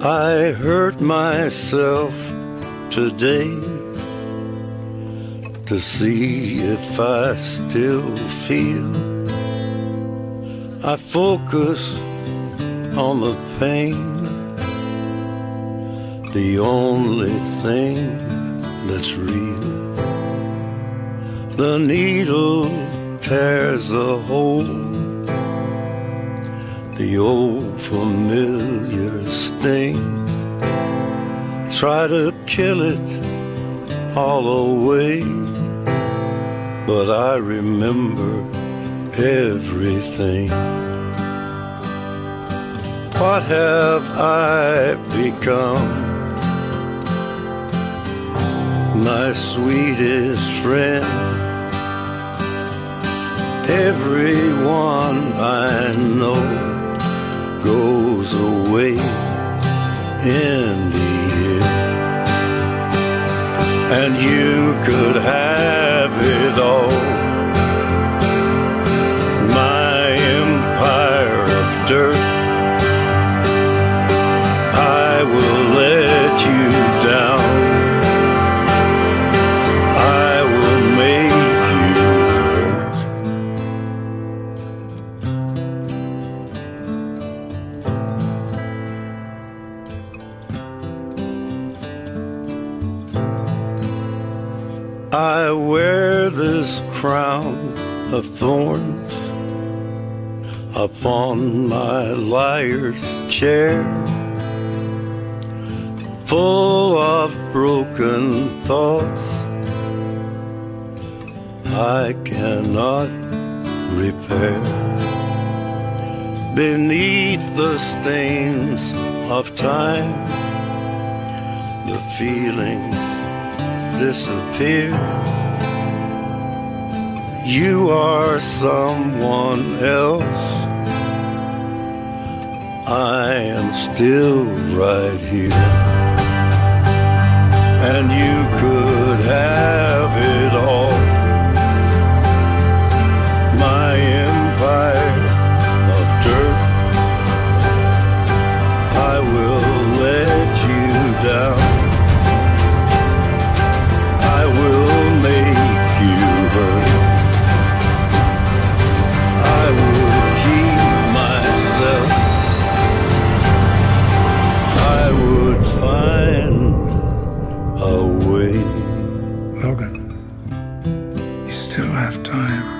I hurt myself today to see if I still feel. I focus on the pain, the only thing that's real. The needle tears a hole, the old familiar sting. Try to kill it all away, but I remember everything. What have I become? My sweetest friend. Everyone I know goes away in the end, and you could have it all. My empire of dirt, I will let you down. I will make you hurt. I wear this crown of thorns upon my liar's chair, full of broken thoughts I cannot repair. Beneath the stains of time, the feelings disappear. You are someone else, I am still right here, and you could have it all. My empire of dirt, I will let you down. I will make you hurt. I will keep myself. I would find a way. Logan, you still have time.